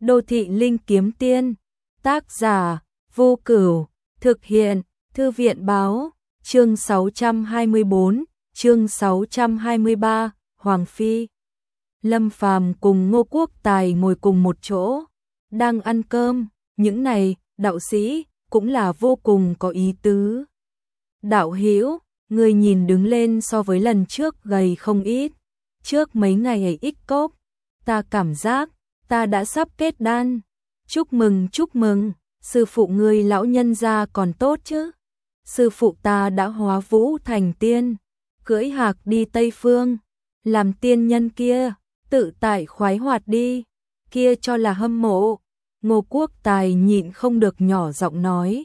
Đô thị linh kiếm tiên, tác giả, Vô Cửu, thực hiện, Thư viện báo, chương 624, chương 623, Hoàng Phi. Lâm Phàm cùng Ngô Quốc Tài ngồi cùng một chỗ, đang ăn cơm, những này, đạo sĩ, cũng là vô cùng có ý tứ. Đạo hữu, người nhìn đứng lên so với lần trước gầy không ít, trước mấy ngày ấy ít cốc, ta cảm giác, ta đã sắp kết đan. Chúc mừng, sư phụ ngươi lão nhân gia còn tốt chứ. Sư phụ ta đã hóa vũ thành tiên, cưỡi hạc đi Tây Phương, làm tiên nhân kia, tự tại khoái hoạt đi, kia cho là hâm mộ. Ngô Quốc Tài nhịn không được nhỏ giọng nói,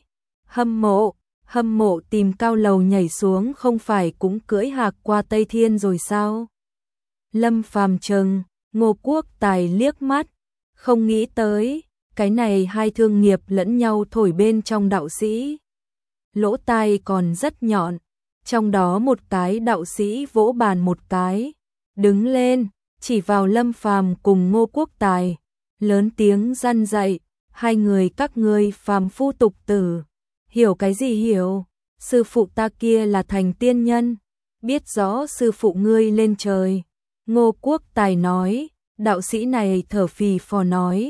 hâm mộ tìm cao lầu nhảy xuống không phải cũng cưỡi hạc qua Tây Thiên rồi sao? Lâm Phàm trừng Ngô Quốc Tài liếc mắt, không nghĩ tới, cái này hai thương nghiệp lẫn nhau thổi bên trong đạo sĩ. Lỗ tai còn rất nhọn, trong đó một cái đạo sĩ vỗ bàn một cái, đứng lên, chỉ vào Lâm Phàm cùng Ngô Quốc Tài, lớn tiếng răn dạy, hai người các ngươi phàm phu tục tử, hiểu cái gì hiểu, sư phụ ta kia là thành tiên nhân, biết rõ sư phụ ngươi lên trời. Ngô Quốc Tài nói, đạo sĩ này thở phì phò nói,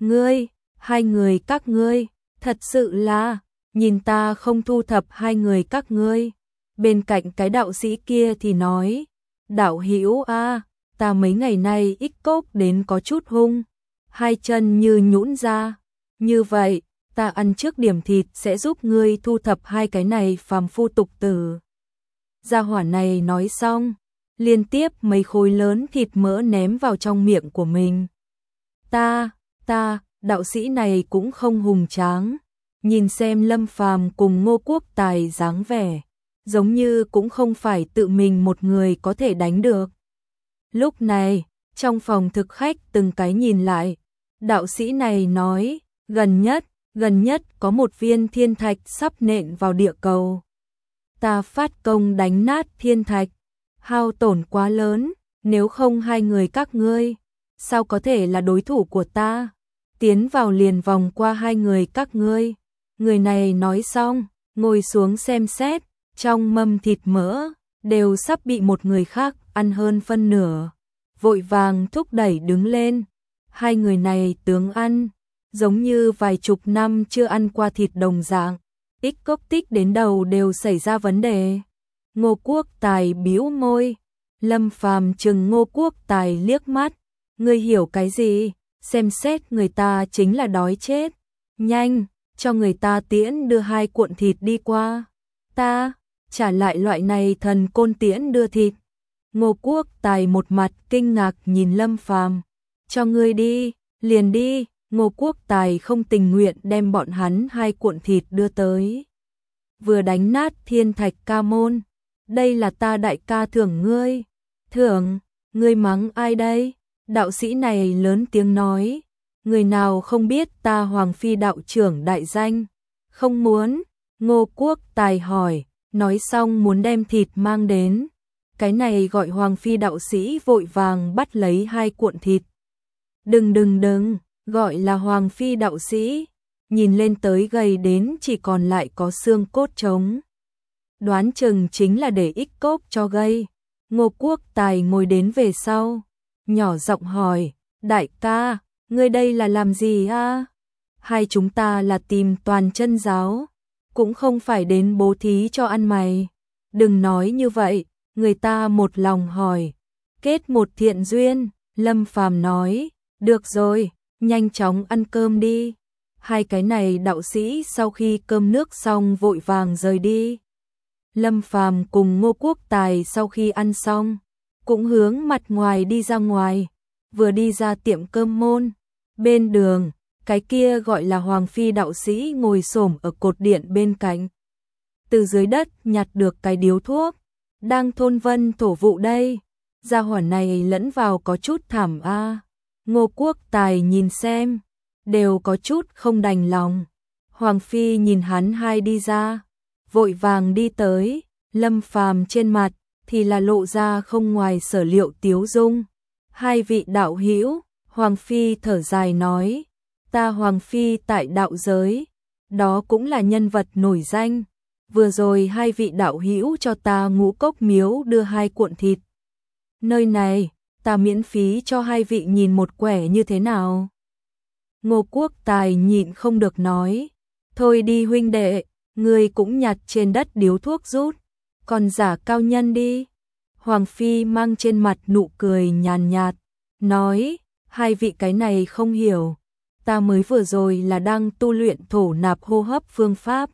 hai người các ngươi, thật sự là, nhìn ta không thu thập hai người các ngươi. Bên cạnh cái đạo sĩ kia thì nói, đạo hữu a, ta mấy ngày nay ít cốc đến có chút hung, hai chân như nhũn ra, như vậy, ta ăn trước điểm thịt sẽ giúp ngươi thu thập hai cái này phàm phu tục tử. Gia hỏa này nói xong, liên tiếp mấy khối lớn thịt mỡ ném vào trong miệng của mình. Ta, đạo sĩ này cũng không hùng tráng, nhìn xem Lâm Phàm cùng Ngô Quốc Tài dáng vẻ, giống như cũng không phải tự mình một người có thể đánh được. Lúc này, trong phòng thực khách từng cái nhìn lại, đạo sĩ này nói, gần nhất có một viên thiên thạch sắp nện vào địa cầu. Ta phát công đánh nát thiên thạch, hao tổn quá lớn, nếu không hai người các ngươi, sao có thể là đối thủ của ta, tiến vào liền vòng qua hai người các ngươi. Người này nói xong, ngồi xuống xem xét, trong mâm thịt mỡ, đều sắp bị một người khác ăn hơn phân nửa, vội vàng thúc đẩy đứng lên. Hai người này tướng ăn, giống như vài chục năm chưa ăn qua thịt đồng dạng, ít cốc tích đến đầu đều xảy ra vấn đề. Ngô Quốc Tài bĩu môi, Lâm Phàm trừng Ngô Quốc Tài liếc mắt, ngươi hiểu cái gì, xem xét người ta chính là đói chết, nhanh, cho người ta tiễn đưa hai cuộn thịt đi qua, ta, trả lại loại này thần côn tiễn đưa thịt. Ngô Quốc Tài một mặt kinh ngạc nhìn Lâm Phàm, cho ngươi đi, liền đi. Ngô Quốc Tài không tình nguyện đem bọn hắn hai cuộn thịt đưa tới. Vừa đánh nát thiên thạch ca môn, đây là ta đại ca thưởng ngươi. Thưởng, ngươi mắng ai đây? Đạo sĩ này lớn tiếng nói, người nào không biết ta Hoàng Phi đạo trưởng đại danh? Không muốn, Ngô Quốc Tài hỏi, nói xong muốn đem thịt mang đến. Cái này gọi Hoàng Phi đạo sĩ vội vàng bắt lấy hai cuộn thịt. Đừng, gọi là Hoàng Phi đạo sĩ, nhìn lên tới gầy đến chỉ còn lại có xương cốt trống. Đoán chừng chính là để ích cốc cho gây. Ngô Quốc Tài ngồi đến về sau, nhỏ giọng hỏi, đại ca, ngươi đây là làm gì a? Hai chúng ta là tìm toàn chân giáo, cũng không phải đến bố thí cho ăn mày. Đừng nói như vậy, người ta một lòng hỏi, kết một thiện duyên. Lâm Phàm nói, được rồi, nhanh chóng ăn cơm đi. Hai cái này đạo sĩ sau khi cơm nước xong vội vàng rời đi. Lâm Phàm cùng Ngô Quốc Tài sau khi ăn xong, cũng hướng mặt ngoài đi ra ngoài, vừa đi ra tiệm cơm môn. Bên đường, cái kia gọi là Hoàng Phi đạo sĩ ngồi xổm ở cột điện bên cạnh. Từ dưới đất nhặt được cái điếu thuốc, đang thôn vân thổ vụ đây. Gia hỏa này lẫn vào có chút thảm a. Ngô Quốc Tài nhìn xem, đều có chút không đành lòng. Hoàng Phi nhìn hắn hai đi ra, vội vàng đi tới, Lâm Phàm trên mặt thì là lộ ra không ngoài sở liệu tiếu dung. Hai vị đạo hữu, Hoàng Phi thở dài nói, ta Hoàng Phi tại đạo giới, đó cũng là nhân vật nổi danh. Vừa rồi hai vị đạo hữu cho ta Ngũ Cốc Miếu đưa 2 cuộn thịt. Nơi này, ta miễn phí cho hai vị nhìn một quẻ như thế nào? Ngô Quốc Tài nhịn không được nói, thôi đi huynh đệ, ngươi cũng nhặt trên đất điếu thuốc rút, còn giả cao nhân đi. Hoàng Phi mang trên mặt nụ cười nhàn nhạt, nói, hai vị cái này không hiểu, ta mới vừa rồi là đang tu luyện thổ nạp hô hấp phương pháp.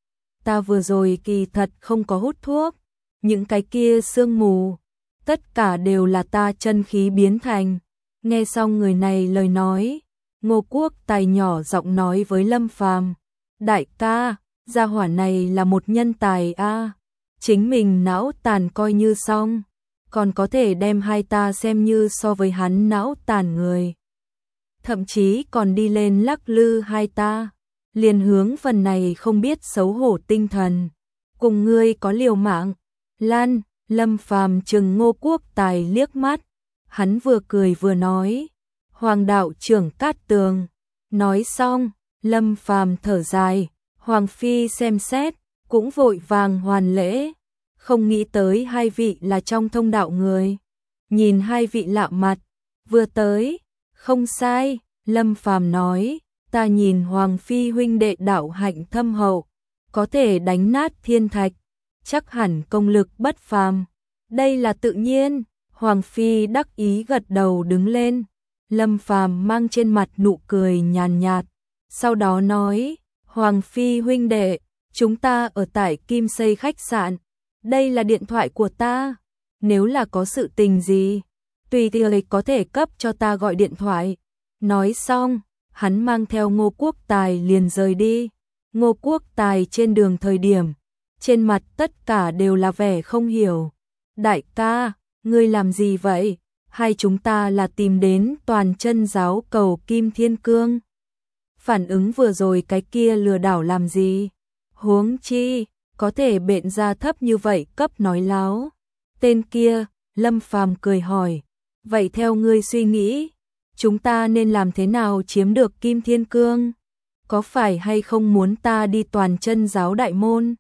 Ta vừa rồi kỳ thật không có hút thuốc, những cái kia sương mù, tất cả đều là ta chân khí biến thành. Nghe xong người này lời nói, Ngô Quốc Tài nhỏ giọng nói với Lâm Phàm, đại ca, gia hỏa này là một nhân tài a, chính mình não tàn coi như xong, còn có thể đem hai ta xem như so với hắn não tàn người. Thậm chí còn đi lên lắc lư hai ta, liền hướng phần này không biết xấu hổ tinh thần, cùng ngươi có liều mạng. Lan, Lâm Phàm trừng Ngô Quốc Tài liếc mắt, hắn vừa cười vừa nói, Hoàng đạo trưởng Cát Tường. Nói xong, Lâm Phàm thở dài, Hoàng Phi xem xét, cũng vội vàng hoàn lễ, không nghĩ tới hai vị là trong thông đạo người. Nhìn hai vị lạ mặt, vừa tới, không sai, Lâm Phàm nói, ta nhìn Hoàng Phi huynh đệ đạo hạnh thâm hậu, có thể đánh nát thiên thạch, chắc hẳn công lực bất phàm. Đây là tự nhiên. Hoàng Phi đắc ý gật đầu đứng lên. Lâm Phàm mang trên mặt nụ cười nhàn nhạt, sau đó nói, Hoàng Phi huynh đệ, chúng ta ở tại Kim Xây khách sạn, đây là điện thoại của ta, nếu là có sự tình gì, tùy thời có thể cấp cho ta gọi điện thoại. Nói xong, hắn mang theo Ngô Quốc Tài liền rời đi. Ngô Quốc Tài trên đường thời điểm, trên mặt tất cả đều là vẻ không hiểu. Đại ca, ngươi làm gì vậy? Hai chúng ta là tìm đến Toàn Chân giáo cầu Kim Thiên Cương. Phản ứng vừa rồi cái kia lừa đảo làm gì? Huống chi, có thể bện ra thấp như vậy cấp nói láo. Tên kia, Lâm Phàm cười hỏi, vậy theo ngươi suy nghĩ, chúng ta nên làm thế nào chiếm được Kim Thiên Cương? Có phải hay không muốn ta đi Toàn Chân giáo đại môn?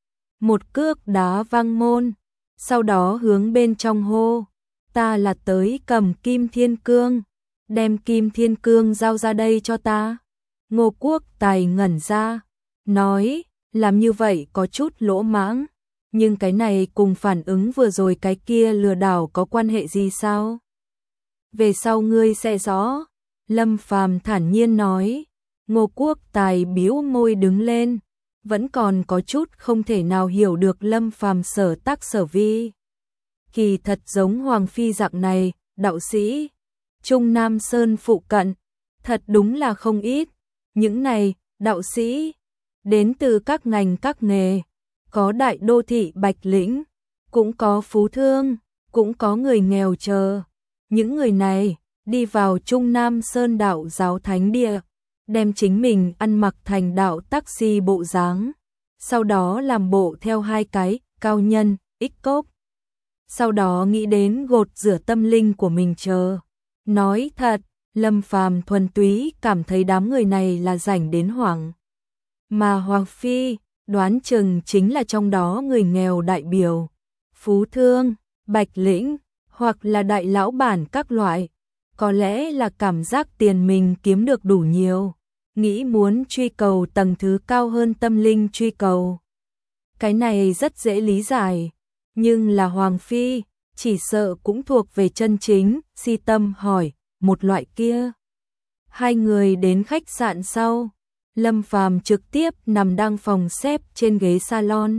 Một cước đá văng môn, sau đó hướng bên trong hô, ta là tới cầm Kim Thiên Cương, đem Kim Thiên Cương giao ra đây cho ta. Ngô Quốc Tài ngẩn ra, nói, làm như vậy có chút lỗ mãng, nhưng cái này cùng phản ứng vừa rồi cái kia lừa đảo có quan hệ gì sao? Về sau ngươi sẽ rõ. Lâm Phàm thản nhiên nói. Ngô Quốc Tài bĩu môi đứng lên, vẫn còn có chút không thể nào hiểu được Lâm Phàm sở tác sở vi. Kỳ thật giống Hoàng Phi dạng này, đạo sĩ, Trung Nam Sơn phụ cận, thật đúng là không ít. Những này, đạo sĩ, đến từ các ngành các nghề, có đại đô thị Bạch Lĩnh, cũng có phú thương, cũng có người nghèo chờ. Những người này, đi vào Trung Nam Sơn đạo giáo thánh địa, đem chính mình ăn mặc thành đạo taxi bộ dáng, sau đó làm bộ theo hai cái, cao nhân, ích cốc. Sau đó nghĩ đến gột rửa tâm linh của mình chờ. Nói thật, Lâm Phàm thuần túy cảm thấy đám người này là rảnh đến hoảng. Mà Hoàng Phi, đoán chừng chính là trong đó người nghèo đại biểu, phú thương, Bạch Lĩnh, hoặc là đại lão bản các loại. Có lẽ là cảm giác tiền mình kiếm được đủ nhiều, nghĩ muốn truy cầu tầng thứ cao hơn tâm linh truy cầu. Cái này rất dễ lý giải, nhưng là Hoàng Phi, chỉ sợ cũng thuộc về chân chính, si tâm hỏi, một loại kia. Hai người đến khách sạn sau, Lâm Phàm trực tiếp nằm đang phòng xếp trên ghế salon.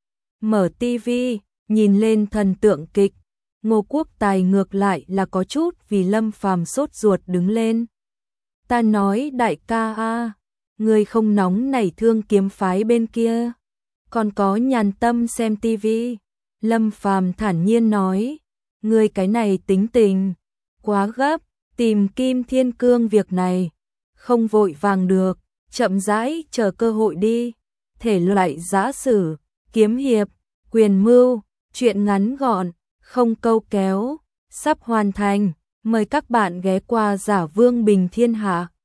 Mở tivi, nhìn lên thần tượng kịch. Ngô Quốc Tài ngược lại là có chút vì Lâm Phàm sốt ruột đứng lên. Ta nói đại ca a, người không nóng nảy thương kiếm phái bên kia, còn có nhàn tâm xem tivi. Lâm Phàm thản nhiên nói, người cái này tính tình quá gấp, tìm Kim Thiên Cương việc này không vội vàng được, chậm rãi chờ cơ hội đi. Thể loại giã sử, kiếm hiệp, quyền mưu, truyện ngắn gọn, không câu kéo, sắp hoàn thành. Mời các bạn ghé qua Giả Vương Bình Thiên Hạ.